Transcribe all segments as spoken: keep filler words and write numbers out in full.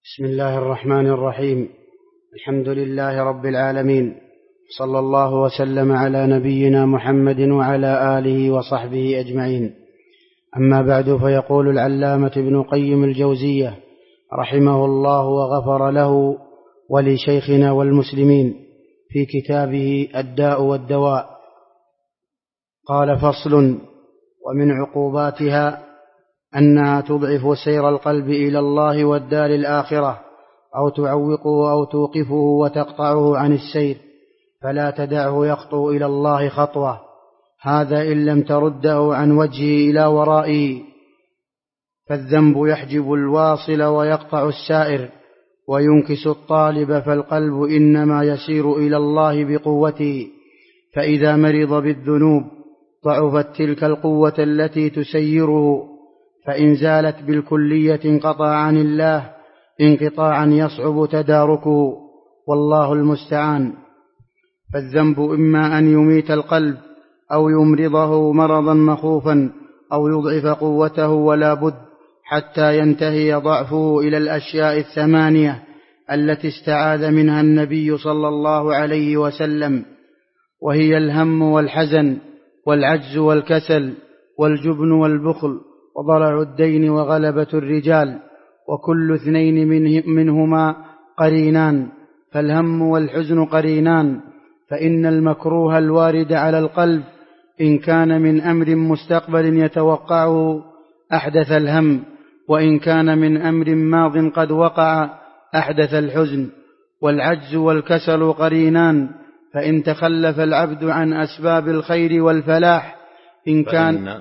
بسم الله الرحمن الرحيم. الحمد لله رب العالمين، صلى الله وسلم على نبينا محمد وعلى آله وصحبه أجمعين. أما بعد، فيقول العلامة ابن قيم الجوزية رحمه الله وغفر له ولشيخنا والمسلمين في كتابه الداء والدواء، قال: فصل: ومن عقوباتها أنها تضعف سير القلب إلى الله والدار الآخرة، أو تعوقه أو توقفه وتقطعه عن السير، فلا تدعه يخطو إلى الله خطوة، هذا إن لم ترده عن وجهه إلى ورائه. فالذنب يحجب الواصل ويقطع السائر وينكس الطالب، فالقلب إنما يسير إلى الله بقوته، فإذا مرض بالذنوب ضعفت تلك القوة التي تسيره، فإن زالت بالكلية انقطع عن الله انقطاعا يصعب تداركه، والله المستعان. فالذنب إما أن يميت القلب أو يمرضه مرضا مخوفا، أو يضعف قوته ولا بد حتى ينتهي ضعفه إلى الأشياء الثمانية التي استعاذ منها النبي صلى الله عليه وسلم، وهي الهم والحزن والعجز والكسل والجبن والبخل وضلع الدين وغلبة الرجال، وكل اثنين منهما قرينان، فالهم والحزن قرينان. فإن المكروه الوارد على القلب إن كان من أمر مستقبل يتوقعه أحدث الهم، وإن كان من أمر ماض قد وقع أحدث الحزن. والعجز والكسل قرينان، فإن تخلف العبد عن أسباب الخير والفلاح إن كان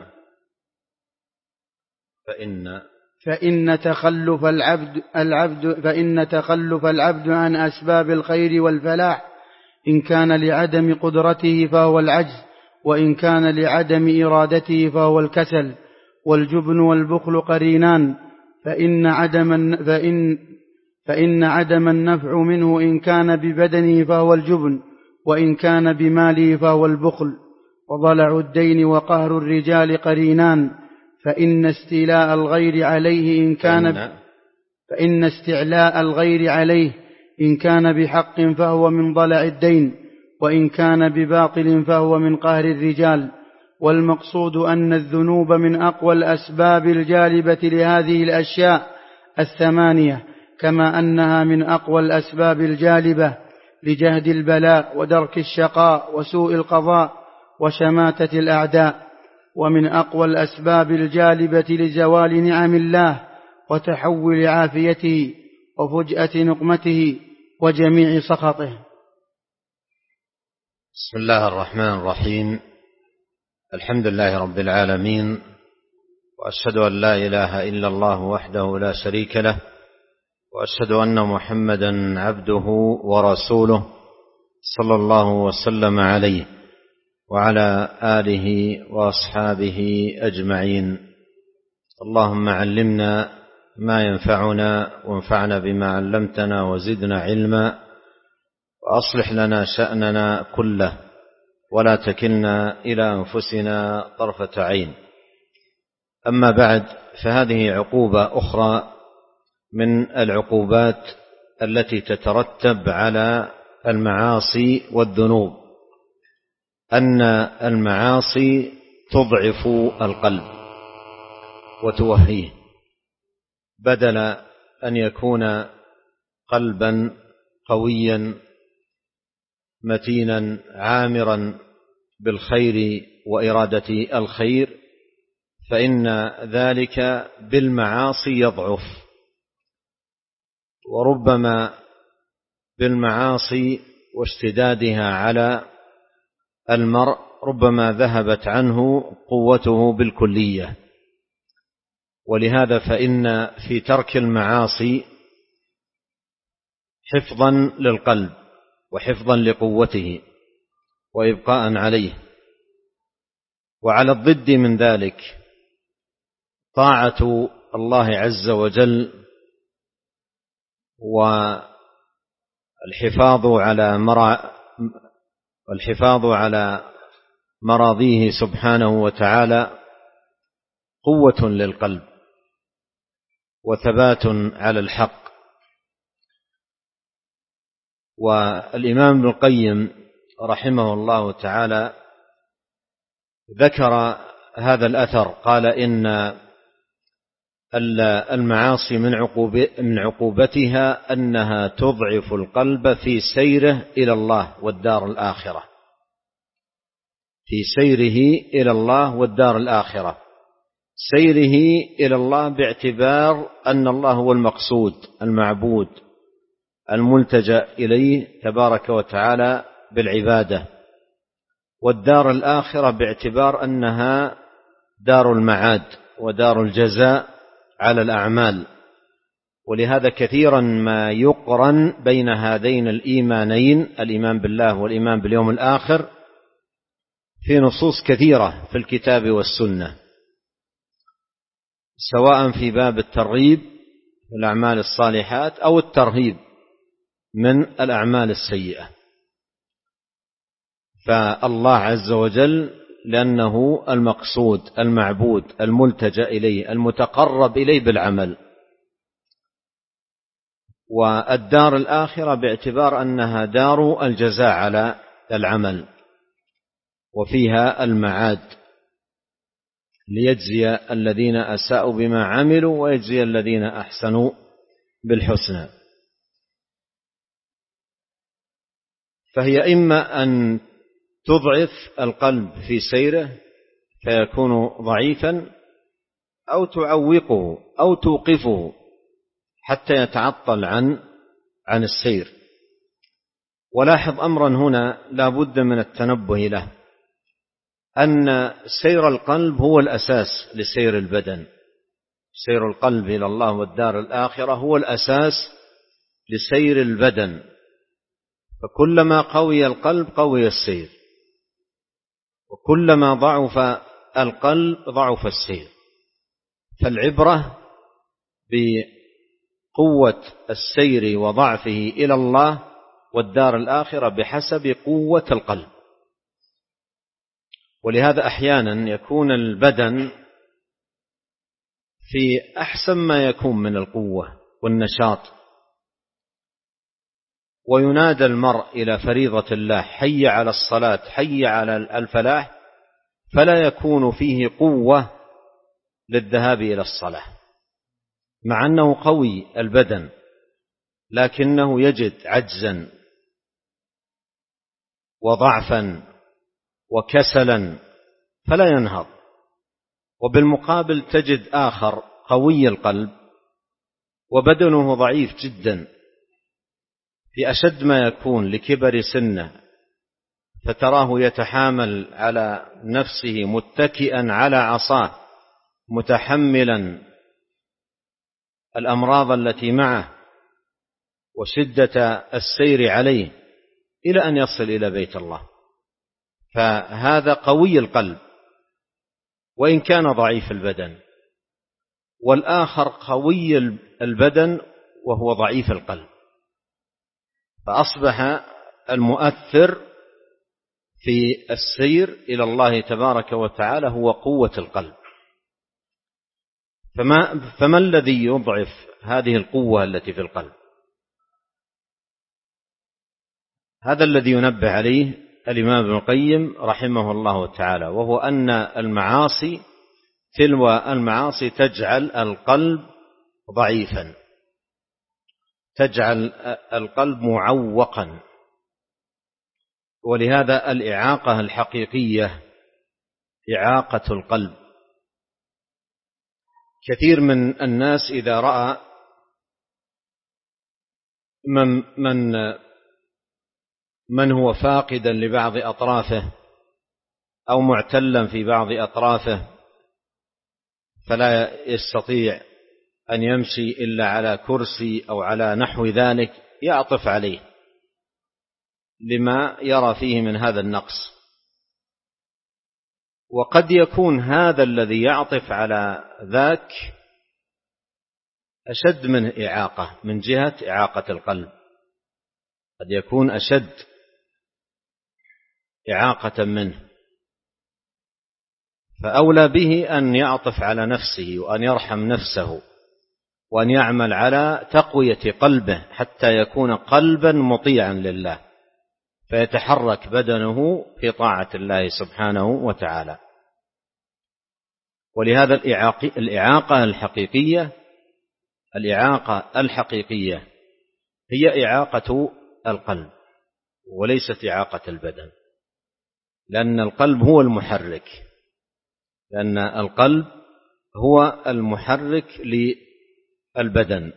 فإن فإن تخلف العبد العبد فإن تخلف العبد عن أسباب الخير والفلاح إن كان لعدم قدرته فهو العجز، وإن كان لعدم إرادته فهو الكسل. والجبن والبخل قرينان، فإن عدم فإن فإن عدم النفع منه إن كان ببدنه فهو الجبن، وإن كان بماله فهو البخل. وضلع الدين وقهر الرجال قرينان، فإن استيلاء الغير عليه إن كان فإن استعلاء الغير عليه إن كان بحق فهو من ضلع الدين، وإن كان بباطل فهو من قهر الرجال. والمقصود أن الذنوب من أقوى الأسباب الجالبة لهذه الأشياء الثمانية، كما أنها من أقوى الأسباب الجالبة لجهد البلاء ودرك الشقاء وسوء القضاء وشماتة الأعداء، ومن أقوى الأسباب الجالبة لزوال نعم الله وتحول عافيته وفجأة نقمته وجميع سخطه. بسم الله الرحمن الرحيم. الحمد لله رب العالمين، وأشهد أن لا إله إلا الله وحده لا شريك له، وأشهد أن محمدا عبده ورسوله صلى الله وسلم عليه وعلى آله وأصحابه أجمعين. اللهم علمنا ما ينفعنا وانفعنا بما علمتنا وزدنا علما، وأصلح لنا شأننا كله ولا تكلنا إلى أنفسنا طرفة عين. أما بعد، فهذه عقوبة أخرى من العقوبات التي تترتب على المعاصي والذنوب، أن المعاصي تضعف القلب وتوهيه، بدل أن يكون قلبا قويا متينا عامرا بالخير وإرادة الخير، فإن ذلك بالمعاصي يضعف. وربما بالمعاصي واشتدادها على المرء ربما ذهبت عنه قوته بالكلية. ولهذا فإن في ترك المعاصي حفظا للقلب وحفظا لقوته وإبقاء عليه. وعلى الضد من ذلك طاعة الله عز وجل والحفاظ على مرا والحفاظ على مراضيه سبحانه وتعالى قوة للقلب وثبات على الحق والإمام ابن القيم رحمه الله تعالى ذكر هذا الأثر، قال إن المعاصي من عقوبتها أنها تضعف القلب في سيره إلى الله والدار الآخرة، في سيره إلى الله والدار الآخرة. سيره إلى الله باعتبار أن الله هو المقصود المعبود الملتجأ إليه تبارك وتعالى بالعبادة، والدار الآخرة باعتبار أنها دار المعاد ودار الجزاء على الأعمال. ولهذا كثيرا ما يقرن بين هذين الإيمانين، الإيمان بالله والإيمان باليوم الآخر، في نصوص كثيرة في الكتاب والسنة، سواء في باب الترغيب في الأعمال الصالحات أو الترهيب من الأعمال السيئة. فالله عز وجل لأنه المقصود المعبود الملتجأ إليه المتقرب إليه بالعمل، والدار الآخرة باعتبار أنها دار الجزاء على العمل وفيها المعاد، ليجزي الذين أساءوا بما عملوا ويجزي الذين أحسنوا بالحسنى. فهي إما أن تضعف القلب في سيره فيكون ضعيفا، أو تعوقه أو توقفه حتى يتعطل عن عن السير. ولاحظ أمرا هنا لا بد من التنبه له، أن سير القلب هو الأساس لسير البدن. سير القلب إلى الله والدار الآخرة هو الأساس لسير البدن، فكلما قوي القلب قوي السير، وكلما ضعف القلب ضعف السير. فالعبرة بقوة السير وضعفه إلى الله والدار الآخرة بحسب قوة القلب. ولهذا أحيانا يكون البدن في أحسن ما يكون من القوة والنشاط، وينادى المرء إلى فريضة الله حي على الصلاة حي على الفلاح، فلا يكون فيه قوة للذهاب إلى الصلاة، مع أنه قوي البدن، لكنه يجد عجزا وضعفا وكسلا فلا ينهض. وبالمقابل تجد آخر قوي القلب وبدنه ضعيف جدا في أشد ما يكون لكبر سنه، فتراه يتحامل على نفسه متكئا على عصاه متحملا الأمراض التي معه وشدة السير عليه إلى أن يصل إلى بيت الله. فهذا قوي القلب وإن كان ضعيف البدن، والآخر قوي البدن وهو ضعيف القلب، فأصبح المؤثر في السير إلى الله تبارك وتعالى هو قوة القلب. فما, فما الذي يضعف هذه القوة التي في القلب؟ هذا الذي ينبه عليه الإمام ابن القيم رحمه الله تعالى، وهو أن المعاصي تلو المعاصي تجعل القلب ضعيفا، تجعل القلب معوقا. ولهذا الإعاقة الحقيقية إعاقة القلب. كثير من الناس إذا رأى من, من, من هو فاقدا لبعض أطرافه أو معتلا في بعض أطرافه فلا يستطيع أن يمشي إلا على كرسي أو على نحو ذلك، يعطف عليه لما يرى فيه من هذا النقص. وقد يكون هذا الذي يعطف على ذاك أشد منه إعاقة من جهة إعاقة القلب، قد يكون أشد إعاقة منه، فأولى به أن يعطف على نفسه وأن يرحم نفسه وأن يعمل على تقوية قلبه حتى يكون قلبا مطيعا لله، فيتحرك بدنه في طاعة الله سبحانه وتعالى. ولهذا الإعاقة الحقيقية الإعاقة الحقيقية هي إعاقة القلب وليست إعاقة البدن، لأن القلب هو المحرك لأن القلب هو المحرك للبدن.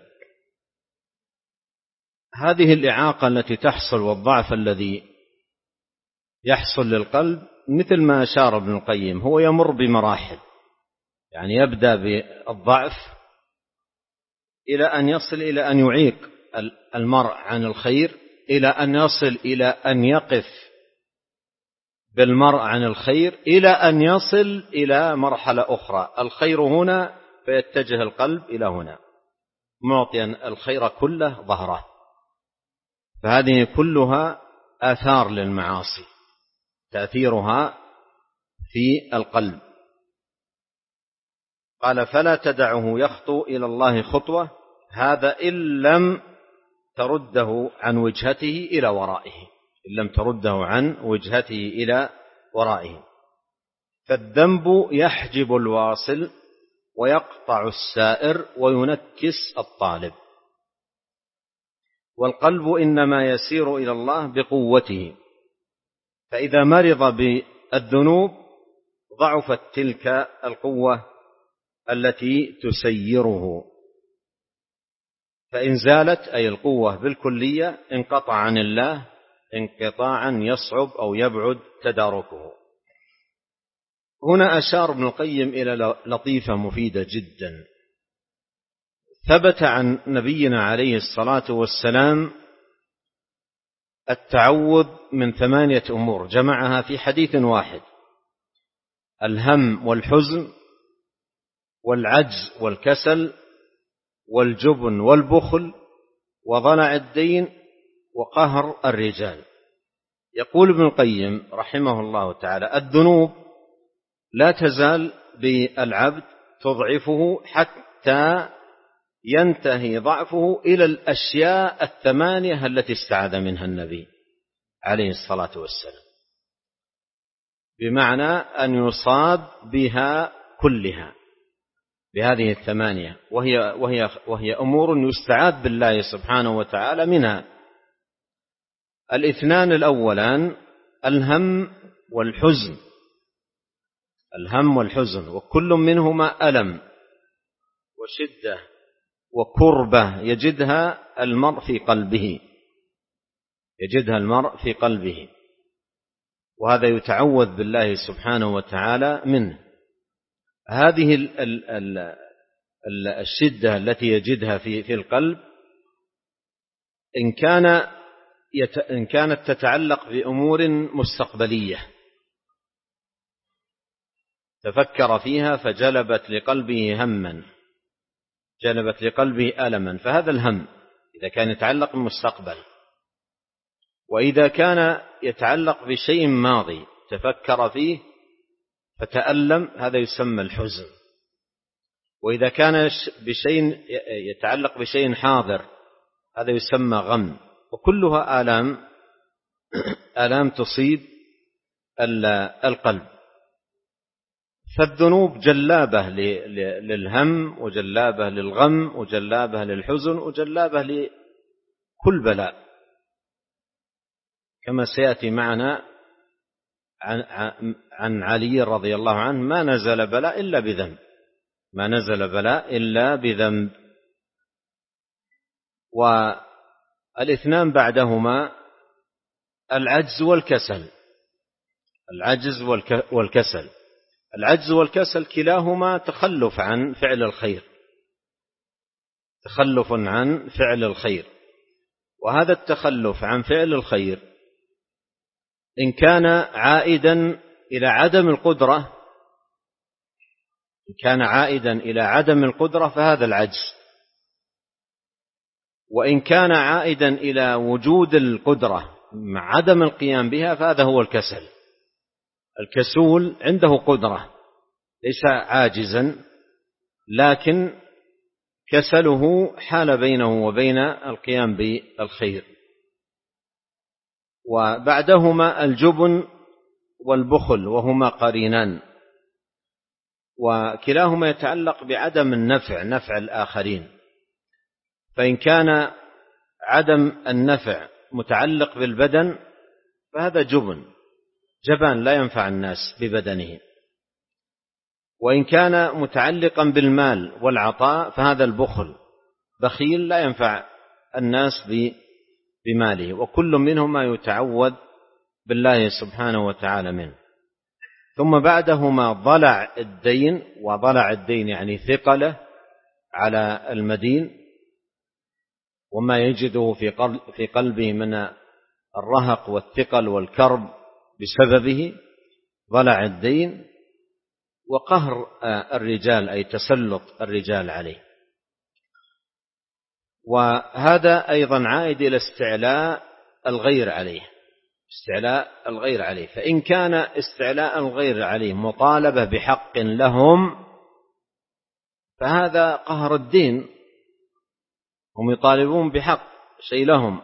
هذه الإعاقة التي تحصل والضعف الذي يحصل للقلب مثل ما أشار ابن القيم هو يمر بمراحل، يعني يبدأ بالضعف إلى أن يصل إلى أن يعيق المرء عن الخير، إلى أن يصل إلى أن يقف بالمرء عن الخير، إلى أن يصل إلى مرحلة أخرى الخير هنا فيتجه القلب إلى هنا معطيا الخير كله ظهره. فهذه كلها آثار للمعاصي تأثيرها في القلب. قال فلا تدعه يخطو إلى الله خطوة، هذا إن لم ترده عن وجهته إلى ورائه إن لم ترده عن وجهته إلى ورائه. فالذنب يحجب الواصل ويقطع السائر وينكس الطالب، والقلب إنما يسير إلى الله بقوته، فإذا مرض بالذنوب ضعفت تلك القوة التي تسيره، فإن زالت أي القوة بالكلية انقطع عن الله انقطاعا يصعب أو يبعد تداركه. هنا أشار ابن القيم إلى لطيفة مفيدة جدا. ثبت عن نبينا عليه الصلاة والسلام التعوذ من ثمانية أمور جمعها في حديث واحد: الهم والحزن والعجز والكسل والجبن والبخل وضلع الدين وقهر الرجال. يقول ابن القيم رحمه الله تعالى: الذنوب لا تزال بالعبد تضعفه حتى ينتهي ضعفه إلى الأشياء الثمانية التي استعاذ منها النبي عليه الصلاة والسلام، بمعنى أن يصاب بها كلها بهذه الثمانية، وهي, وهي, وهي أمور يستعاذ بالله سبحانه وتعالى منها. الاثنان الأولان الهم والحزن، الهم والحزن، وكل منهما ألم وشدة وكربة يجدها المرء في قلبه يجدها المرء في قلبه وهذا يتعوذ بالله سبحانه وتعالى منه. هذه الشدة التي يجدها في في القلب إن كان إن كانت تتعلق بأمور مستقبلية تفكر فيها فجلبت لقلبه هما جلبت لقلبه ألما، فهذا الهم إذا كان يتعلق بالمستقبل. وإذا كان يتعلق بشيء ماضي تفكر فيه فتألم، هذا يسمى الحزن. وإذا كان بشيء يتعلق بشيء حاضر هذا يسمى غم، وكلها آلام آلام تصيب القلب. فالذنوب جلابة للهم وجلابة للغم وجلابة للحزن وجلابة لكل بلاء، كما سيأتي معنا عن علي رضي الله عنه: ما نزل بلاء إلا بذنب ما نزل بلاء إلا بذنب. والاثنان بعدهما العجز والكسل العجز والكسل العجز والكسل كلاهما تخلف عن فعل الخير تخلف عن فعل الخير وهذا التخلف عن فعل الخير إن كان عائدا إلى عدم القدرة إن كان عائدا إلى عدم القدرة فهذا العجز، وإن كان عائدا إلى وجود القدرة مع عدم القيام بها فهذا هو الكسل. الكسول عنده قدرة ليس عاجزا، لكن كسله حال بينه وبين القيام بالخير. وبعدهما الجبن والبخل، وهما قرينان، وكلاهما يتعلق بعدم النفع، نفع الآخرين. فإن كان عدم النفع متعلق بالبدن فهذا جبن، جبان لا ينفع الناس ببدنه. وإن كان متعلقا بالمال والعطاء فهذا البخل، بخيل لا ينفع الناس بماله، وكل منهما يتعوذ بالله سبحانه وتعالى منه. ثم بعدهما ضلع الدين، وضلع الدين يعني ثقله على المدين، وما يجده في قلبه من الرهق والثقل والكرب بسببه، ضلع الدين. وقهر الرجال أي تسلط الرجال عليه، وهذا أيضا عائد إلى استعلاء الغير عليه، استعلاء الغير عليه. فإن كان استعلاء الغير عليه مطالبة بحق لهم فهذا قهر الدين، هم يطالبون بحق شيء لهم،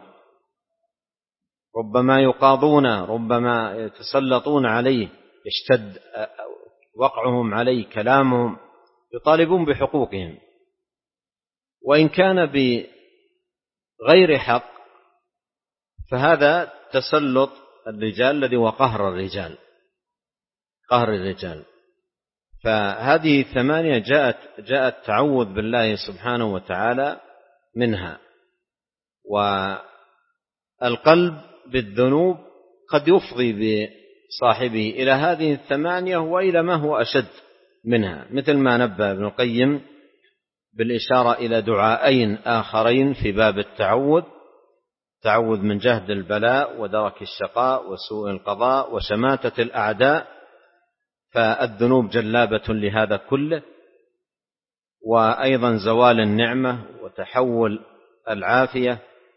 ربما يقاضون، ربما يتسلطون عليه، يشتد وقعهم عليه، كلامهم، يطالبون بحقوقهم. وإن كان بغير حق فهذا تسلط الرجال الذي هو قهر الرجال، قهر الرجال. فهذه الثمانية جاءت جاء التعوذ بالله سبحانه وتعالى منها. والقلب بالذنوب قد يفضي بصاحبه إلى هذه الثمانية وإلى ما هو أشد منها، مثل ما نبه ابن القيم بالإشارة إلى دعائين آخرين في باب التعوذ: تعوذ من جهد البلاء ودرك الشقاء وسوء القضاء وشماتة الأعداء. فالذنوب جلابة لهذا كله، وأيضا زوال النعمة وتحول العافية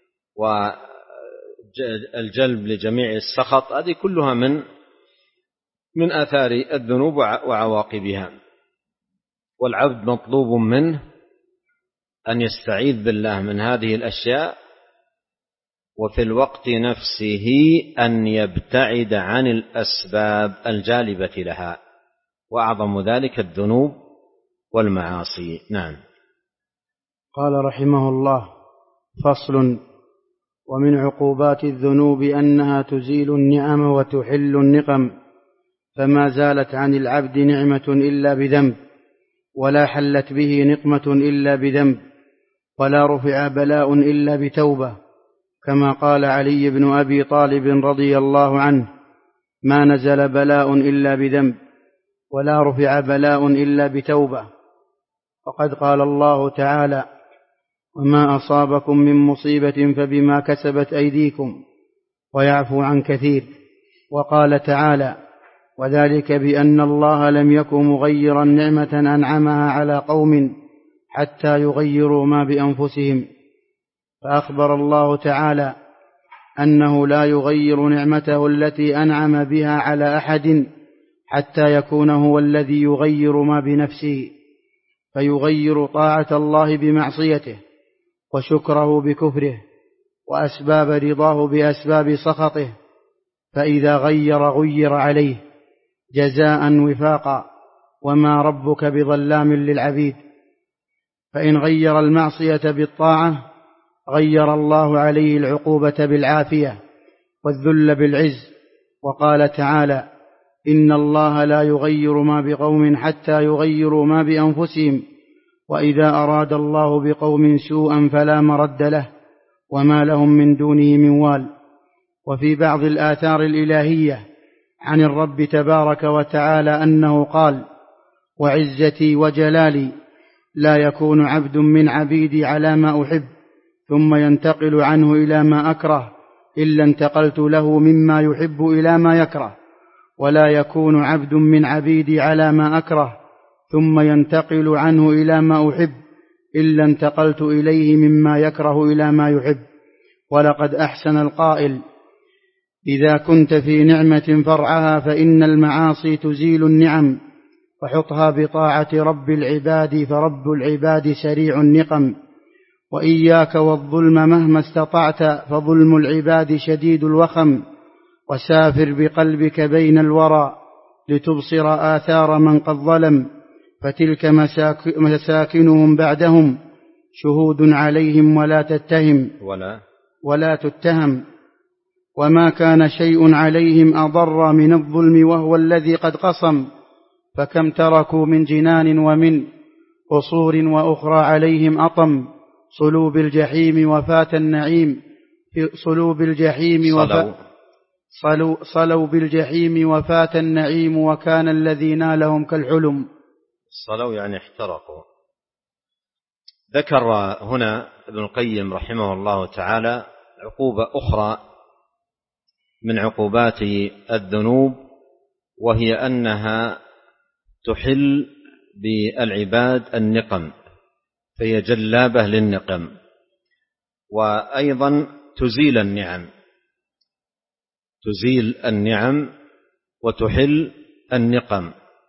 والجلب لجميع السخط، هذه كلها من من آثار الذنوب وعواقبها. والعبد مطلوب منه أن يستعيذ بالله من هذه الأشياء، وفي الوقت نفسه أن يبتعد عن الأسباب الجالبة لها، وأعظم ذلك الذنوب والمعاصي. نعم. قال رحمه الله: فصل. ومن عقوبات الذنوب أنها تزيل النعم وتحل النقم، فما زالت عن العبد نعمة إلا بذنب، ولا حلت به نقمة إلا بذنب، ولا رفع بلاء إلا بتوبة، كما قال علي بن أبي طالب رضي الله عنه: ما نزل بلاء إلا بذنب، ولا رفع بلاء إلا بتوبة. وقد قال الله تعالى: وما أصابكم من مصيبة فبما كسبت أيديكم، ويعفو عن كثير. وقال تعالى: وذلك بأن الله لم يكن مغيرا نعمة أنعمها على قوم حتى يغيروا ما بأنفسهم. فأخبر الله تعالى أنه لا يغير نعمته التي أنعم بها على أحد حتى يكون هو الذي يغير ما بنفسه، فيغير طاعة الله بمعصيته، وشكره بكفره، وأسباب رضاه بأسباب سخطه. فإذا غير غير عليه جزاء وفاقا، وما ربك بظلام للعبيد. فإن غير المعصية بالطاعة غير الله عليه العقوبة بالعافية، والذل بالعز. وقال تعالى: إن الله لا يغير ما بقوم حتى يغيروا ما بأنفسهم، وإذا أراد الله بقوم سوءا فلا مرد له، وما لهم من دونه من وال. وفي بعض الآثار الإلهية عن الرب تبارك وتعالى أنه قال: وعزتي وجلالي لا يكون عبد من عبيدي على ما أحب ثم ينتقل عنه إلى ما أكره إلا انتقلت له مما يحب إلى ما يكره، ولا يكون عبد من عبيدي على ما أكره ثم ينتقل عنه إلى ما أحب إلا انتقلت إليه مما يكره إلى ما يحب. ولقد أحسن القائل: إذا كنت في نعمة فرعها فإن المعاصي تزيل النعم، وحطها بطاعة رب العباد، فرب العباد سريع النقم. وإياك والظلم مهما استطعت، فظلم العباد شديد الوخم. وسافر بقلبك بين الورى لتبصر آثار من قد ظلم، فتلك مساكنهم بعدهم شهود عليهم ولا تتهم ولا, ولا تتهم. وما كان شيء عليهم أضر من الظلم وهو الذي قد قصم، فكم تركوا من جنان ومن قصور وأخرى عليهم أطم. صلوا بالجحيم وفات النعيم صلوا بالجحيم وفات صلوا, صلوا بالجحيم وفات النعيم، وكان الذي نالهم كالحلم. صلوا يعني احترقوا. ذكر هنا ابن القيم رحمه الله تعالى عقوبة أخرى من عقوبات الذنوب، وهي أنها تحل بالعباد النقم، فهي جلابة للنقم، وأيضا تزيل النعم تزيل النعم وتحل النقم.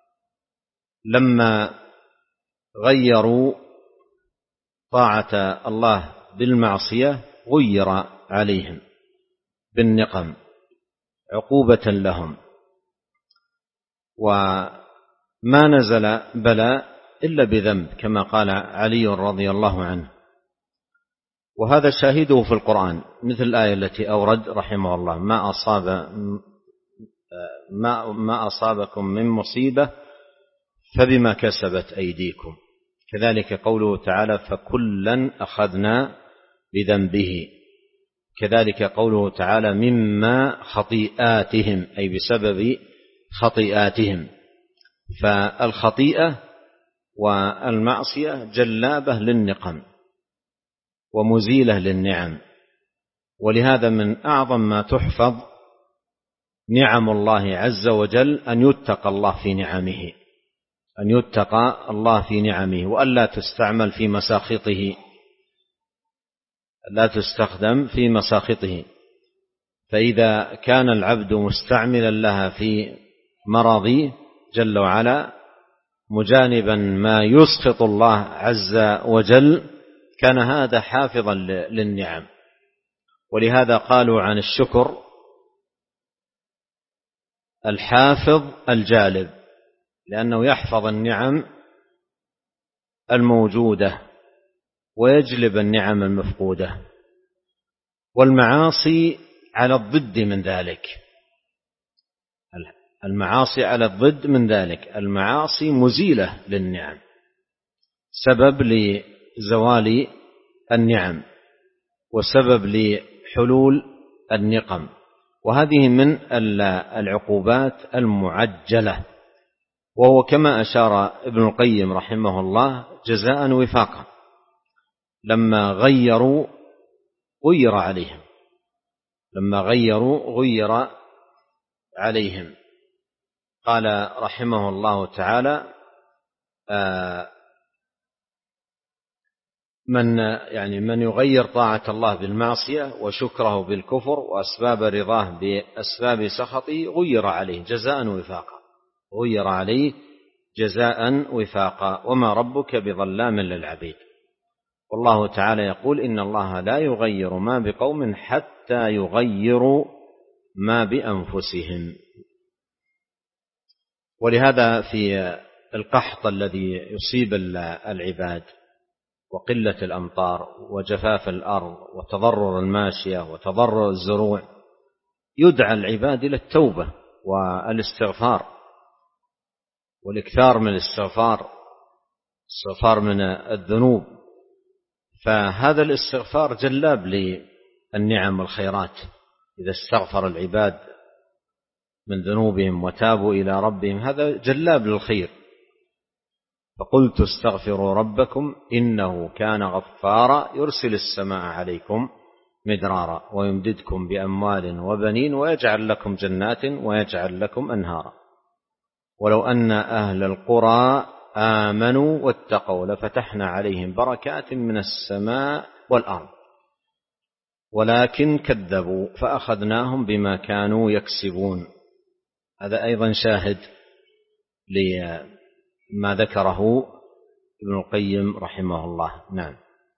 لما غيروا طاعة الله بالمعصية غير عليهم بالنقم عقوبة لهم، وما نزل بلاء إلا بذنب كما قال علي رضي الله عنه، وهذا شاهده في القرآن، مثل الآية التي أورد رحمه الله: ما أصاب ما, ما أصابكم من مصيبة فبما كسبت أيديكم. كذلك قوله تعالى: فكلا أخذنا بذنبه. كذلك قوله تعالى: مما خطيئاتهم، أي بسبب خطيئاتهم. فالخطيئة والمعصية جلابة للنقم ومزيلة للنعم، ولهذا من أعظم ما تحفظ نعم الله عز وجل أن يتقى الله في نعمه أن يتقى الله في نعمه وألا تستعمل في مساخطه لا تستخدم في مساخطه. فإذا كان العبد مستعملا لها في مرضه جل وعلا مجانبا ما يسخط الله عز وجل، كان هذا حافظا للنعم. ولهذا قالوا عن الشكر الحافظ الجالب، لأنه يحفظ النعم الموجودة ويجلب النعم المفقودة. والمعاصي على الضد من ذلك المعاصي على الضد من ذلك المعاصي مزيلة للنعم، سبب لزوال النعم وسبب لحلول النقم، وهذه من العقوبات المعجلة، وهو كما أشار ابن القيم رحمه الله جزاء وفاقا. لما غيروا غير عليهم لما غيروا غير عليهم قال رحمه الله تعالى: من يعني من يغير طاعة الله بالمعصية وشكره بالكفر وأسباب رضاه بأسباب سخطه غير عليه جزاء وفاقا غير عليه جزاء وفاقا وما ربك بظلام للعبيد. والله تعالى يقول: إن الله لا يغير ما بقوم حتى يغيروا ما بأنفسهم. ولهذا في القحط الذي يصيب العباد وقلة الأمطار وجفاف الأرض وتضرر الماشية وتضرر الزروع يدعى العباد إلى التوبة والاستغفار والإكثار من الاستغفار استغفار من الذنوب. فهذا الاستغفار جلاب للنعم والخيرات. إذا استغفر العباد من ذنوبهم وتابوا إلى ربهم هذا جلاب للخير. فقلت استغفروا ربكم إنه كان غفارا يرسل السماء عليكم مدرارا ويمددكم بأموال وبنين ويجعل لكم جنات ويجعل لكم أنهارا ولو أن أهل القرى آمنوا واتقوا لفتحنا عليهم بركات من السماء والأرض ولكن كذبوا فأخذناهم بما كانوا يكسبون. هذا أيضا شاهد ما ذكره ابن القيم رحمه الله. نعم.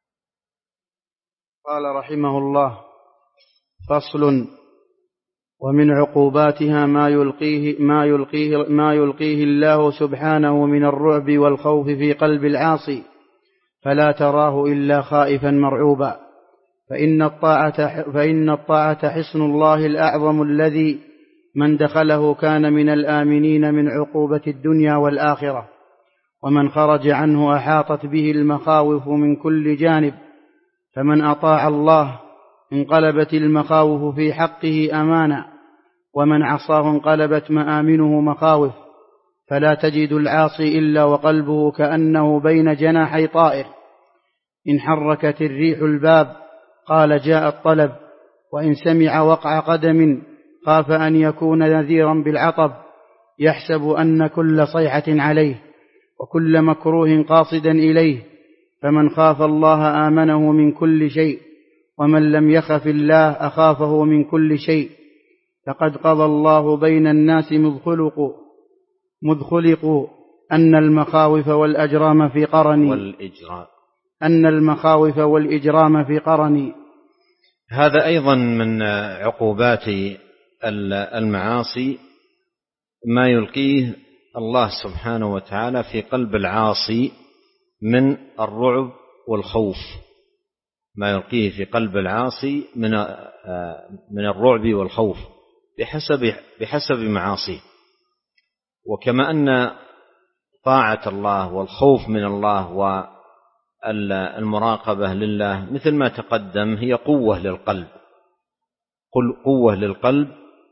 قال رحمه الله: فصل. ومن عقوباتها ما يلقيه, ما يلقيه, ما يلقيه الله سبحانه من الرعب والخوف في قلب العاصي، فلا تراه إلا خائفا مرعوبا، فإن الطاعة, فإن الطاعة حصن الله الأعظم الذي من دخله كان من الآمنين من عقوبة الدنيا والآخرة، ومن خرج عنه أحاطت به المخاوف من كل جانب، فمن أطاع الله انقلبت المخاوف في حقه أمانا، ومن عصاه انقلبت مآمنه مخاوف، فلا تجد العاصي إلا وقلبه كأنه بين جناحي طائر، إن حركت الريح الباب قال جاء الطلب، وإن سمع وقع قدم خاف أن يكون نذيرا بالعطب، يحسب أن كل صيحة عليه وكل مكروه قاصدا إليه، فمن خاف الله آمنه من كل شيء، ومن لم يخف الله أخافه من كل شيء، لقد قضى الله بين الناس مذ خلقوا مذ خلقوا أن المخاوف والأجرام في قرني والإجرام أن المخاوف والإجرام في قرني. هذا أيضا من عقوبات المعاصي ما يلقيه الله سبحانه وتعالى في قلب العاصي من الرعب والخوف، ما يلقيه في قلب العاصي من من الرعب والخوف بحسب بحسب معاصيه. وكما أن طاعة الله والخوف من الله والمراقبة لله مثل ما تقدم هي قوة للقلب، قوة للقلب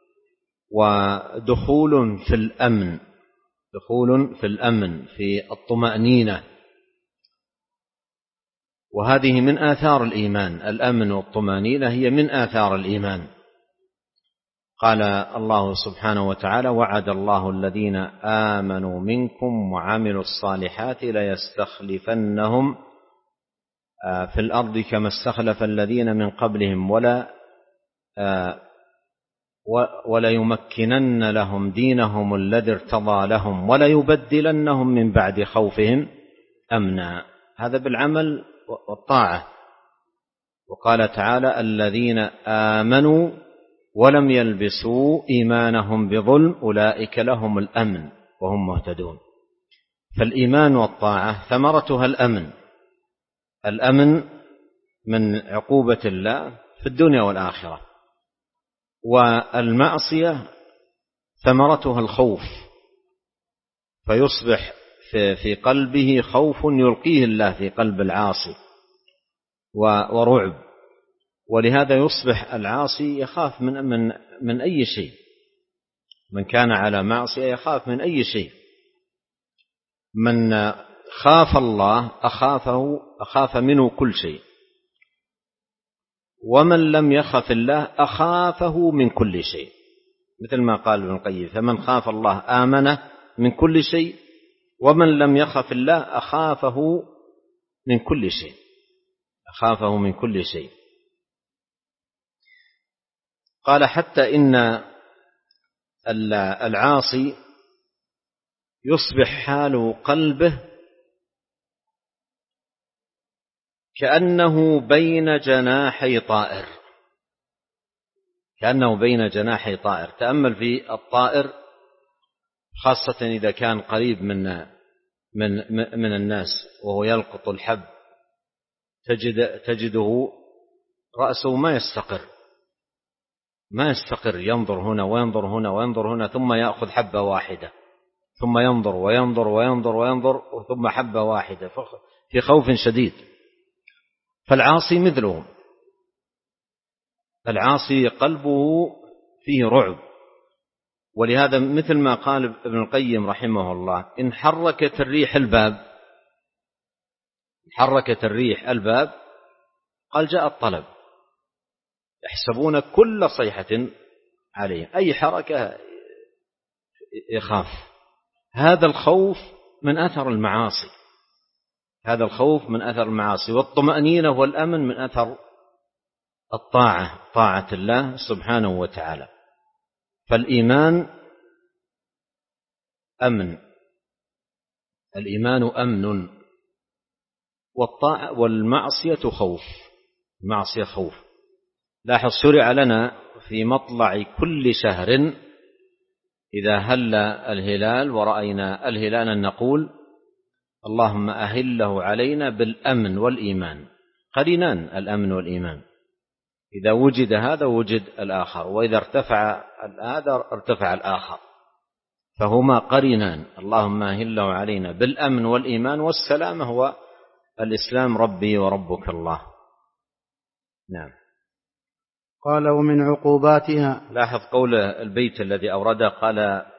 ودخول في الأمن، دخول في الأمن في الطمأنينة، وهذه من آثار الإيمان. الأمن والطمأنينة هي من آثار الإيمان. قال الله سبحانه وتعالى: وعد الله الذين آمنوا منكم وعملوا الصالحات ليستخلفنهم في الأرض كما استخلف الذين من قبلهم ولا ولا يمكنن لهم دينهم الذي ارتضى لهم ولا يبدلنهم من بعد خوفهم أمنا. هذا بالعمل والطاعة. وقال تعالى: الذين آمنوا ولم يلبسوا إيمانهم بظلم أولئك لهم الأمن وهم مهتدون. فالإيمان والطاعة ثمرتها الأمن، الأمن من عقوبة الله في الدنيا والآخرة، والمعصية ثمرتها الخوف، فيصبح في قلبه خوف يلقيه الله في قلب العاصي ورعب، ولهذا يصبح العاصي يخاف من من من أي شيء. من كان على معصية يخاف من أي شيء. من خاف الله أخافه أخاف منه كل شيء، ومن لم يخف الله أخافه من كل شيء، مثل ما قال ابن القيم: فمن خاف الله آمنه من كل شيء، ومن لم يخف الله أخافه من كل شيء، أخافه من كل شيء. قال: حتى إن العاصي يصبح حال قلبه كأنه بين جناحي طائر، كأنه بين جناحي طائر. تأمل في الطائر، خاصة إذا كان قريب من من من الناس وهو يلقط الحب، تجد تجده رأسه ما يستقر ما يستقر ينظر هنا وينظر هنا وينظر هنا، ثم يأخذ حبة واحدة، ثم ينظر وينظر وينظر وينظر ثم حبة واحدة، في خوف شديد. فالعاصي مثلهم، العاصي قلبه فيه رعب. ولهذا مثل ما قال ابن القيم رحمه الله: إن حركت الريح الباب، حركت الريح الباب قال جاء الطلب، يحسبون كل صيحة عليه، أي حركة يخاف. هذا الخوف من أثر المعاصي، هذا الخوف من أثر المعاصي. والطمأنينة والأمن من أثر الطاعة، طاعة الله سبحانه وتعالى. فالإيمان أمن، الإيمان أمن، والطاعة والمعصية خوف، المعصية خوف. لاحظ شرع لنا في مطلع كل شهر إذا هل الهلال ورأينا الهلال أن نقول اللهم أهله علينا بالأمن والإيمان، قرينان الأمن والإيمان، إذا وجد هذا وجد الآخر، وإذا ارتفع هذا ارتفع الآخر، فهما قرينان. اللهم أهله علينا بالأمن والإيمان، والسلامة هو الإسلام ربي وربك الله. نعم. قال ومن عقوباتها. لاحظ قول البيت الذي أورده، قال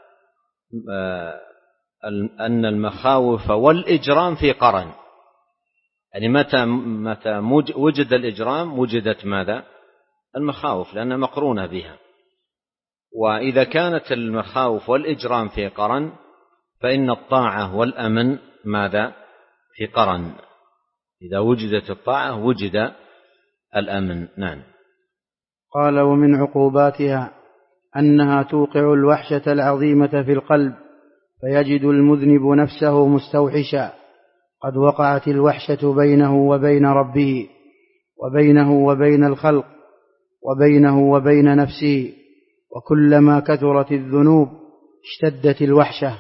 أن المخاوف والإجرام في قرن، يعني متى متى وجد الإجرام وجدت ماذا؟ المخاوف، لأنها مقرونة بها. وإذا كانت المخاوف والإجرام في قرن فإن الطاعة والأمن ماذا؟ في قرن. إذا وجدت الطاعة وجد الأمن. نعم. قال ومن عقوباتها أنها توقع الوحشة العظيمة في القلب، فيجد المذنب نفسه مستوحشا، قد وقعت الوحشة بينه وبين ربه، وبينه وبين الخلق، وبينه وبين نفسه، وكلما كثرت الذنوب اشتدت الوحشة.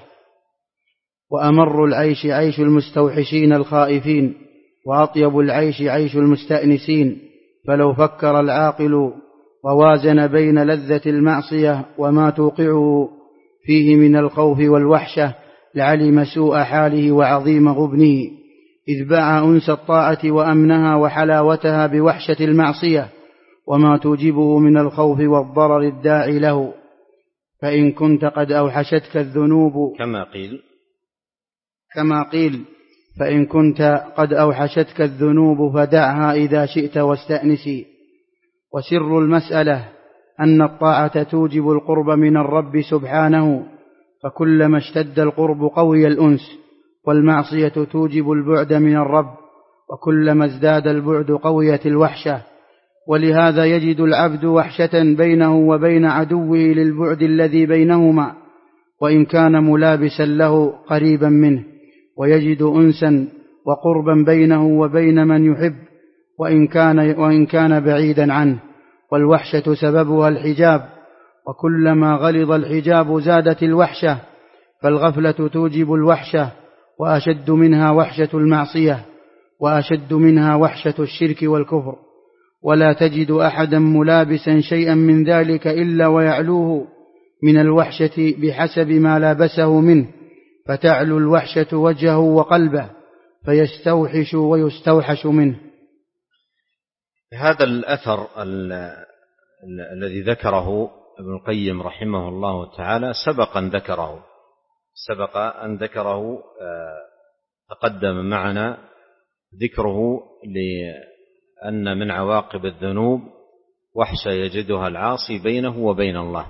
وأمر العيش عيش المستوحشين الخائفين، وأطيب العيش عيش المستأنسين. فلو فكر العاقل ووازن بين لذة المعصية وما توقعه فيه من الخوف والوحشة لعلم سوء حاله وعظيم غبنه، إذ باع أنس الطاعة وأمنها وحلاوتها بوحشة المعصية وما توجبه من الخوف والضرر الداعي له. فإن كنت قد أوحشتك الذنوب كما قيل كما قيل فإن كنت قد أوحشتك الذنوب فدعها إذا شئت واستأنسي. وسر المسألة أن الطاعة توجب القرب من الرب سبحانه، فكلما اشتد القرب قوي الأنس، والمعصية توجب البعد من الرب، وكلما ازداد البعد قويت الوحشة. ولهذا يجد العبد وحشة بينه وبين عدوه للبعد الذي بينهما، وإن كان ملابسا له قريبا منه، ويجد أنسا وقربا بينه وبين من يحب وإن كان, وإن كان بعيدا عنه. والوحشة سببها الحجاب، وكلما غلظ الحجاب زادت الوحشة، فالغفلة توجب الوحشة، وأشد منها وحشة المعصية، وأشد منها وحشة الشرك والكفر. ولا تجد أحدا ملابسا شيئا من ذلك إلا ويعلوه من الوحشة بحسب ما لابسه منه، فتعلو الوحشة وجهه وقلبه، فيستوحش ويستوحش منه. هذا الأثر الذي ذكره ابن القيم رحمه الله تعالى سبق أن ذكره سبق أن ذكره تقدم معنا ذكره لأن من عواقب الذنوب وحشة يجدها العاصي بينه وبين الله،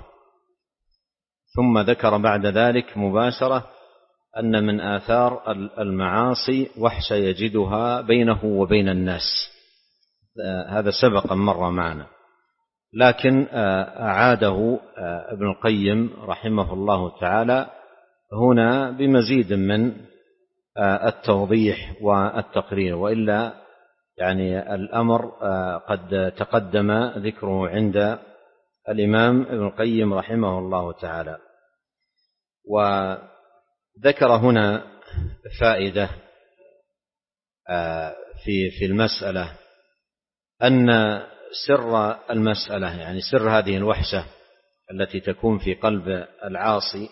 ثم ذكر بعد ذلك مباشرة أن من آثار المعاصي وحشة يجدها بينه وبين الناس. هذا سبق مرة معنا، لكن أعاده ابن القيم رحمه الله تعالى هنا بمزيد من التوضيح والتقرير، وإلا يعني الأمر قد تقدم ذكره عند الإمام ابن القيم رحمه الله تعالى. وذكر هنا فائدة في في المسألة، أن سر المسألة يعني سر هذه الوحشة التي تكون في قلب العاصي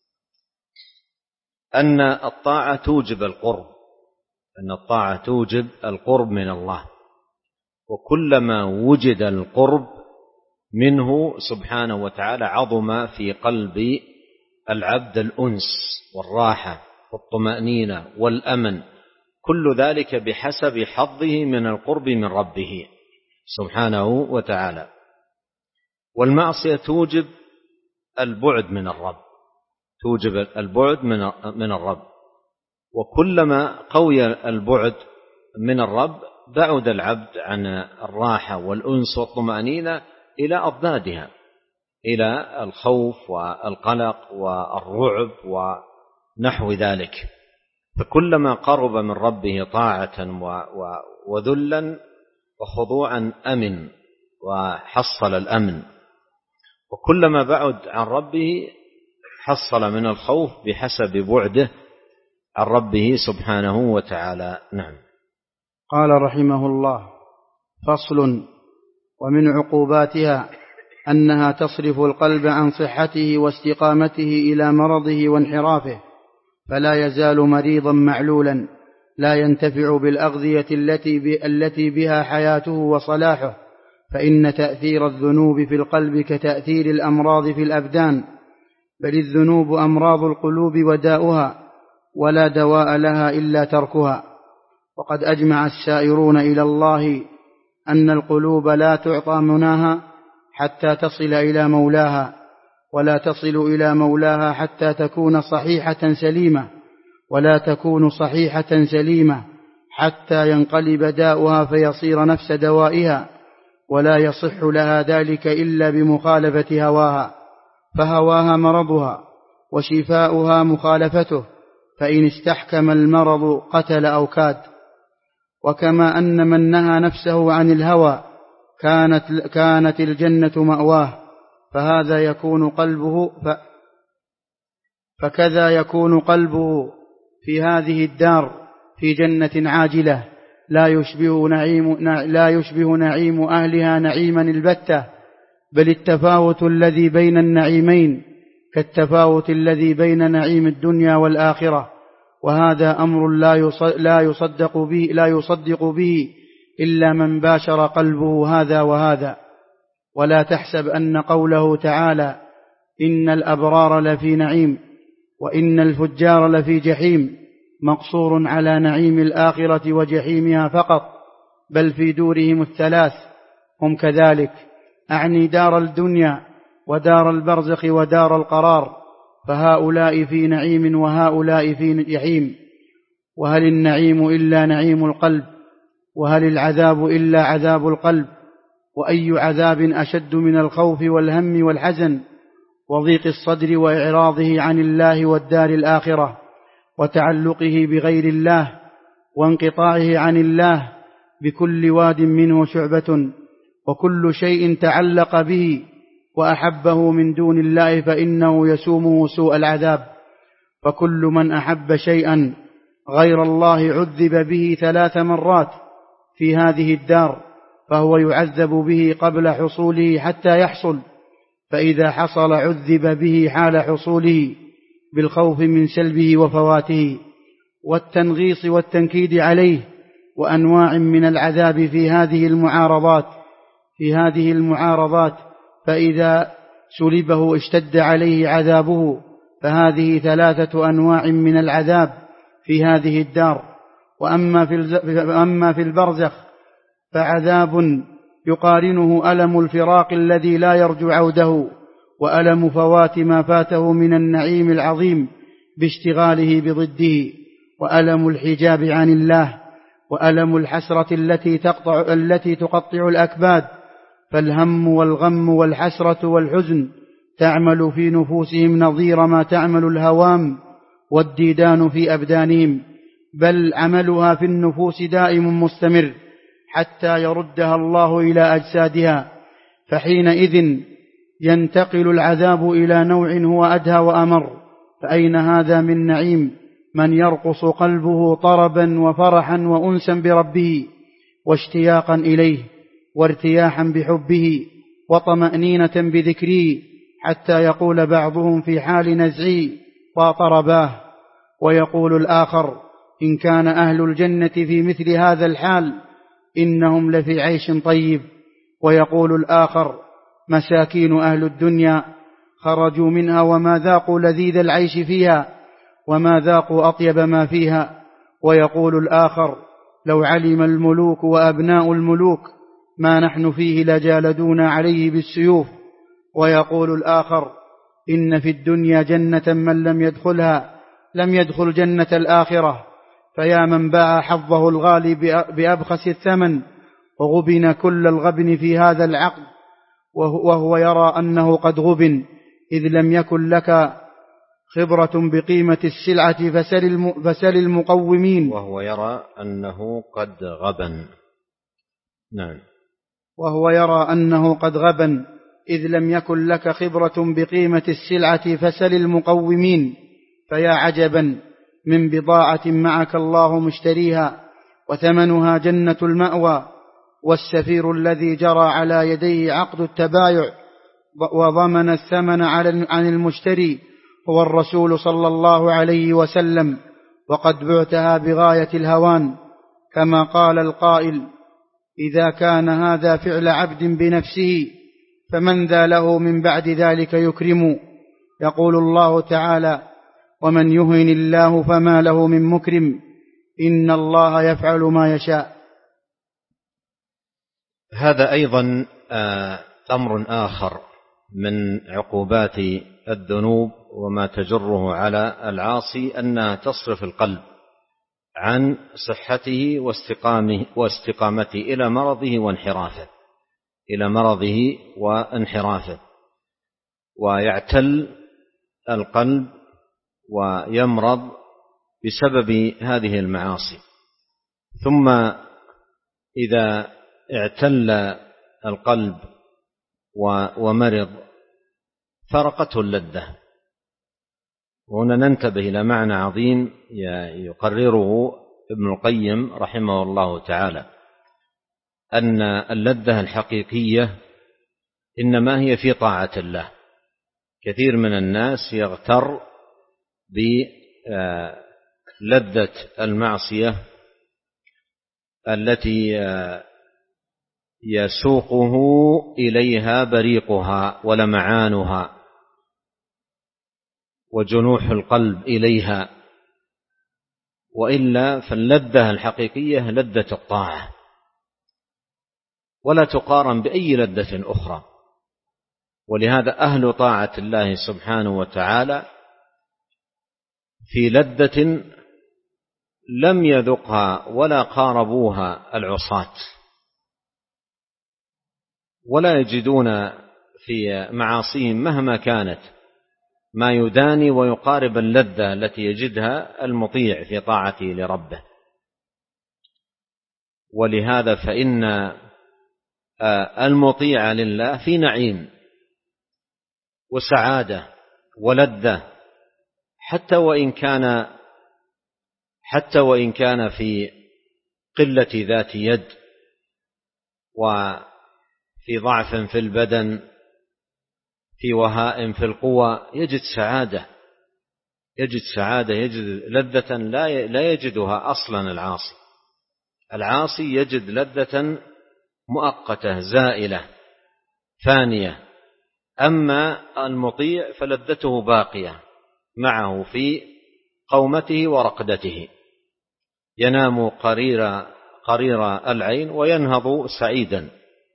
أن الطاعة توجب القرب أن الطاعة توجب القرب من الله، وكلما وجد القرب منه سبحانه وتعالى عظم في قلب العبد الأنس والراحة والطمأنينة والأمن، كل ذلك بحسب حظه من القرب من ربه سبحانه وتعالى. والمعصية توجب البعد من الرب توجب البعد من من الرب وكلما قوي البعد من الرب بعد العبد عن الراحة والأنس والطمأنينة إلى أضدادها، إلى الخوف والقلق والرعب ونحو ذلك. فكلما قرب من ربه طاعة وذلا وخضوعا أمن وحصل الأمن، وكلما بعد عن ربه حصل من الخوف بحسب بعده عن ربه سبحانه وتعالى. نعم. قال رحمه الله: فصل: ومن عقوباتها أنها تصرف القلب عن صحته واستقامته إلى مرضه وانحرافه، فلا يزال مريضا معلولا لا ينتفع بالأغذية التي التي بها حياته وصلاحه، فإن تأثير الذنوب في القلب كتأثير الأمراض في الأبدان، بل الذنوب أمراض القلوب وداؤها، ولا دواء لها إلا تركها. وقد أجمع السائرون إلى الله أن القلوب لا تعطى مناها حتى تصل إلى مولاها، ولا تصل إلى مولاها حتى تكون صحيحة سليمة، ولا تكون صحيحة سليمة حتى ينقلب داؤها فيصير نفس دوائها، ولا يصح لها ذلك إلا بمخالفة هواها، فهواها مرضها وشفاؤها مخالفته، فإن استحكم المرض قتل أو كاد. وكما أن من نهى نفسه عن الهوى كانت, كانت الجنة مأواه، فهذا يكون قلبه ف فكذا يكون قلبه في هذه الدار في جنة عاجلة لا يشبه نعيم, لا يشبه نعيم أهلها نعيما البتة، بل التفاوت الذي بين النعيمين كالتفاوت الذي بين نعيم الدنيا والآخرة، وهذا أمر لا يصدق به, لا يصدق به إلا من باشر قلبه هذا وهذا. ولا تحسب أن قوله تعالى إن الأبرار لفي نعيم وإن الفجار لفي جحيم مقصور على نعيم الآخرة وجحيمها فقط، بل في دورهم الثلاث هم كذلك، أعني دار الدنيا ودار البرزخ ودار القرار، فهؤلاء في نعيم وهؤلاء في جحيم. وهل النعيم إلا نعيم القلب؟ وهل العذاب إلا عذاب القلب؟ وأي عذاب أشد من الخوف والهم والحزن وضيق الصدر وإعراضه عن الله والدار الآخرة وتعلقه بغير الله وانقطاعه عن الله بكل واد منه شعبة، وكل شيء تعلق به وأحبه من دون الله فإنه يسومه سوء العذاب. فكل من أحب شيئا غير الله عذب به ثلاث مرات في هذه الدار، فهو يعذب به قبل حصوله حتى يحصل، فإذا حصل عذب به حال حصوله بالخوف من سلبه وفواته والتنغيص والتنكيد عليه وأنواع من العذاب في هذه المعارضات في هذه المعارضات فإذا سلبه اشتد عليه عذابه. فهذه ثلاثة أنواع من العذاب في هذه الدار. وأما في في البرزخ فعذاب يقارنه ألم الفراق الذي لا يرجو عوده، وألم فوات ما فاته من النعيم العظيم باشتغاله بضده، وألم الحجاب عن الله، وألم الحسرة التي تقطع التي تقطع الأكباد. فالهم والغم والحسرة والحزن تعمل في نفوسهم نظير ما تعمل الهوام والديدان في أبدانهم، بل عملها في النفوس دائم مستمر حتى يردها الله إلى أجسادها، فحينئذ ينتقل العذاب إلى نوع هو أدهى وأمر. فأين هذا من نعيم من يرقص قلبه طربا وفرحا وأنسا بربه واشتياقا إليه وارتياحا بحبه وطمأنينة بذكره، حتى يقول بعضهم في حال نزعي طرباه، ويقول الآخر إن كان أهل الجنة في مثل هذا الحال إنهم لفي عيش طيب، ويقول الآخر مساكين أهل الدنيا خرجوا منها وما ذاقوا لذيذ العيش فيها وما ذاقوا أطيب ما فيها، ويقول الآخر لو علم الملوك وأبناء الملوك ما نحن فيه لجالدونا عليه بالسيوف، ويقول الآخر إن في الدنيا جنة من لم يدخلها لم يدخل جنة الآخرة، فيا من باع حظه الغالي بأبخس الثمن وغبن كل الغبن في هذا العقد، وهو يرى أنه قد غبن إذ لم يكن لك خبرة بقيمة السلعة فسل, فسل المقومين. وهو يرى أنه قد غبن. نعم. وهو يرى أنه قد غبن إذ لم يكن لك خبرة بقيمة السلعة فسل المقومين. فيا عجبا من بضاعة معك الله مشتريها وثمنها جنة المأوى، والسفير الذي جرى على يديه عقد التبايع وضمن الثمن عن المشتري هو الرسول صلى الله عليه وسلم، وقد بعتها بغاية الهوان، كما قال القائل: إذا كان هذا فعل عبد بنفسه فمن ذا له من بعد ذلك يكرم. يقول الله تعالى: ومن يهن الله فما له من مكرم إن الله يفعل ما يشاء. هذا أيضا أمر آخر من عقوبات الذنوب وما تجره على العاصي، أنها تصرف القلب عن صحته واستقامته إلى مرضه وانحرافه إلى مرضه وانحرافه ويعتل القلب ويمرض بسبب هذه المعاصي. ثم إذا اعتل القلب ومرض فرقته اللذة. وهنا ننتبه إلى معنى عظيم يقرره ابن القيم رحمه الله تعالى، أن اللذة الحقيقية إنما هي في طاعة الله. كثير من الناس يغتر بلذة المعصية التي يسوقه إليها بريقها ولمعانها وجنوح القلب إليها، وإلا فاللذة الحقيقية لذة الطاعة، ولا تقارن بأي لذة أخرى. ولهذا أهل طاعة الله سبحانه وتعالى في لذة لم يذقها ولا قاربوها العصاة، ولا يجدون في معاصيهم مهما كانت ما يداني ويقارب اللذة التي يجدها المطيع في طاعته لربه. ولهذا فإن المطيع لله في نعيم وسعادة ولذة، حتى وإن كان حتى وإن كان في قلة ذات يد وفي ضعف في البدن، في وهاء في القوى، يجد سعادة يجد سعادة يجد لذة لا يجدها أصلا العاصي. العاصي يجد لذة مؤقتة زائلة فانية، أما المطيع فلذته باقية معه في قومته ورقدته، ينام قرير قرير العين وينهض سعيدا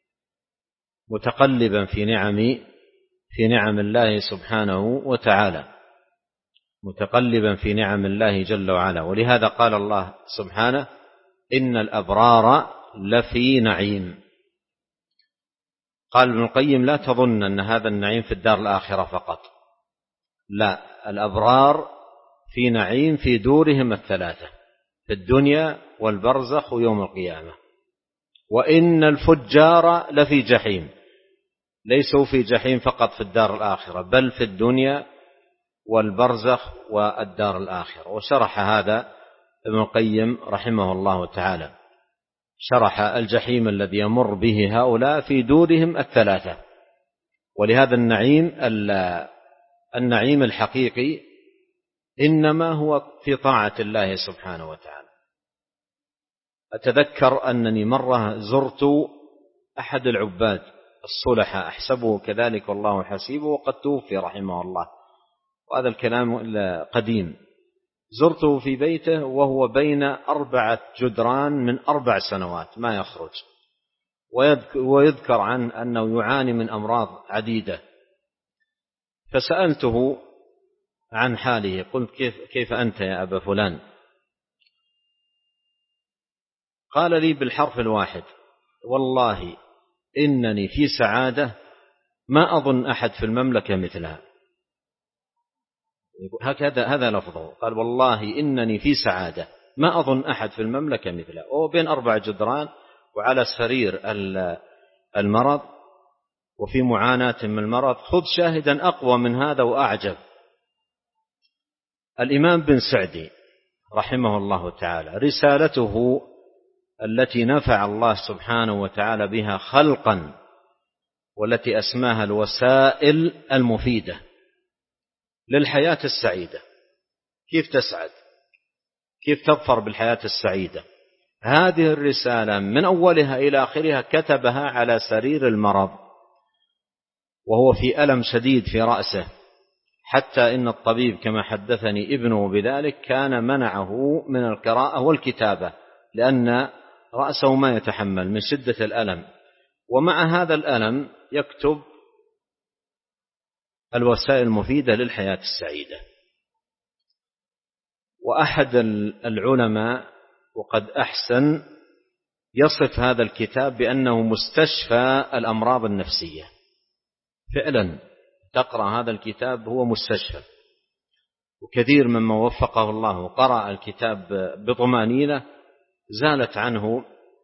متقلبا في نعم في نعم الله سبحانه وتعالى، متقلبا في نعم الله جل وعلا. ولهذا قال الله سبحانه: إن الأبرار لفي نعيم. قال ابن القيم: لا تظن أن هذا النعيم في الدار الآخرة فقط، لا، الأبرار في نعيم في دورهم الثلاثة، في الدنيا والبرزخ ويوم القيامة. وإن الفجار لفي جحيم، ليسوا في جحيم فقط في الدار الآخرة، بل في الدنيا والبرزخ والدار الآخرة. وشرح هذا ابن القيم رحمه الله تعالى، شرح الجحيم الذي يمر به هؤلاء في دورهم الثلاثة. ولهذا النعيم النعيم الحقيقي إنما هو في طاعة الله سبحانه وتعالى. أتذكر أنني مرة زرت أحد العباد الصلحة، أحسبه كذلك والله حسيبه، وقد توفي رحمه الله، وهذا الكلام قديم. زرته في بيته وهو بين أربعة جدران من أربع سنوات ما يخرج، ويذكر عنه أنه يعاني من أمراض عديدة. فسألته عن حاله، قلت: كيف, كيف أنت يا أبا فلان؟ قال لي بالحرف الواحد: والله إنني في سعادة ما أظن أحد في المملكة مثلها. هكذا هذا لفظه، قال والله إنني في سعادة ما أظن أحد في المملكة مثله، وبين أربع جدران وعلى سرير المرض وفي معاناة من المرض. خذ شاهدا أقوى من هذا وأعجب. الإمام بن سعدي رحمه الله تعالى رسالته التي نفع الله سبحانه وتعالى بها خلقا، والتي أسماها الوسائل المفيدة للحياة السعيدة، كيف تسعد، كيف تظفر بالحياة السعيدة، هذه الرسالة من أولها إلى آخرها كتبها على سرير المرض وهو في ألم شديد في رأسه، حتى إن الطبيب كما حدثني ابنه بذلك كان منعه من القراءة والكتابة لأن رأسه ما يتحمل من شدة الألم، ومع هذا الألم يكتب الوسائل المفيدة للحياة السعيدة. وأحد العلماء وقد أحسن يصف هذا الكتاب بأنه مستشفى الأمراض النفسية. فعلا تقرأ هذا الكتاب هو مستشفى، وكثير ممن وفقه الله قرأ الكتاب بطمأنينة زالت عنه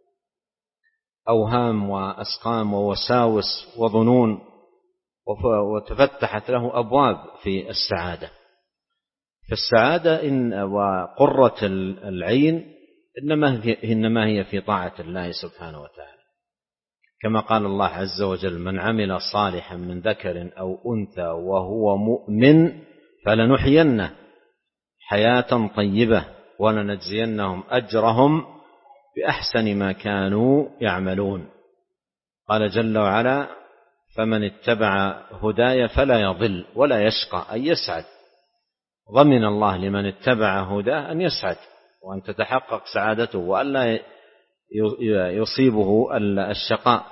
أوهام وأسقام ووساوس وظنون، وتفتحت له أبواب في السعادة. فالسعادة إن وقرة العين إنما هي, إنما هي في طاعة الله سبحانه وتعالى، كما قال الله عز وجل: من عمل صالحا من ذكر أو أنثى وهو مؤمن فلنحيينه حياة طيبة ولنجزينهم أجرهم بأحسن ما كانوا يعملون. قال جل وعلا: فمن اتبع هداي فلا يضل ولا يشقى، أي يسعد. ضمن الله لمن اتبع هداه أن يسعد وأن تتحقق سعادته وأن لا يصيبه الشقاء.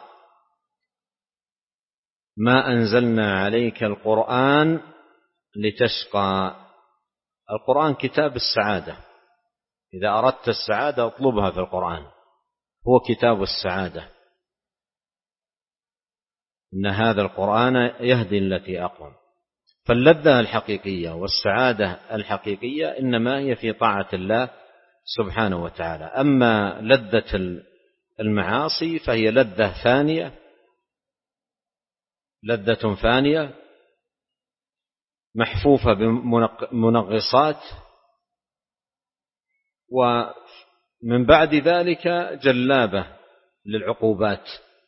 ما أنزلنا عليك القرآن لتشقى. القرآن كتاب السعادة، إذا أردت السعادة اطلبها في القرآن، هو كتاب السعادة. إن هذا القرآن يهدي التي أقوم. فاللذة الحقيقية والسعادة الحقيقية إنما هي في طاعة الله سبحانه وتعالى. أما لذة المعاصي فهي لذة فانية، لذة فانية محفوفة بمنغصات، ومن بعد ذلك جلابة للعقوبات.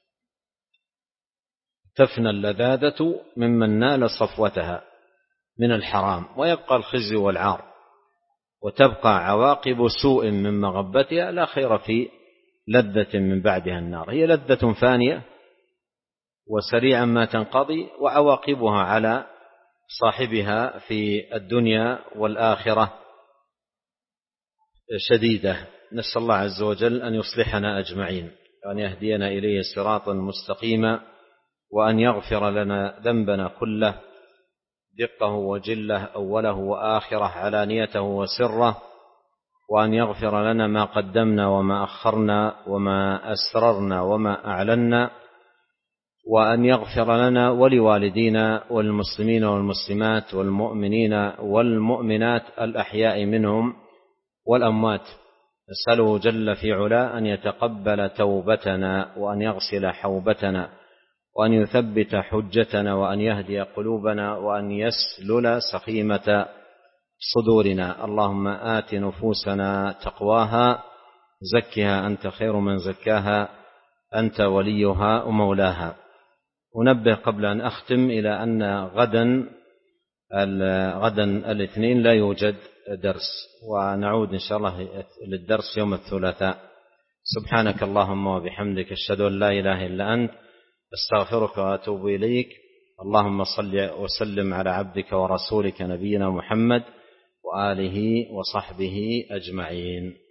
تفنى اللذاذة ممن نال صفوتها من الحرام، ويبقى الخزي والعار، وتبقى عواقب سوء من مغبتها، لا خير في لذة من بعدها النار. هي لذة فانية وسريعا ما تنقضي، وعواقبها على صاحبها في الدنيا والآخرة شديدة. نسأل الله عز وجل أن يصلحنا أجمعين، وأن يهدينا إليه صراطا مستقيما، وأن يغفر لنا ذنبنا كله دقه وجله أوله وآخره علانيته وسره، وأن يغفر لنا ما قدمنا وما أخرنا وما أسررنا وما أعلنا، وأن يغفر لنا ولوالدينا والمسلمين والمسلمات والمؤمنين والمؤمنات الأحياء منهم والأموات. نسأله جل في علا أن يتقبل توبتنا، وأن يغسل حوبتنا، وأن يثبت حجتنا، وأن يهدي قلوبنا، وأن يسلل سخيمة صدورنا. اللهم آت نفوسنا تقواها، زكها أنت خير من زكاها، أنت وليها ومولاها. أنبه قبل أن أختم إلى أن غدا غدا الاثنين لا يوجد درس، ونعود إن شاء الله للدرس يوم الثلاثاء. سبحانك اللهم وبحمدك، أشهد أن لا إله إلا أنت، أستغفرك وأتوب إليك. اللهم صل وسلم على عبدك ورسولك نبينا محمد وآله وصحبه أجمعين.